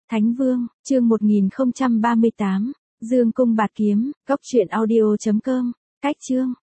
Thánh Vương, chương 1038, Dương Cung Bạt Kiếm, Cốc truyện audio.com, cách chương.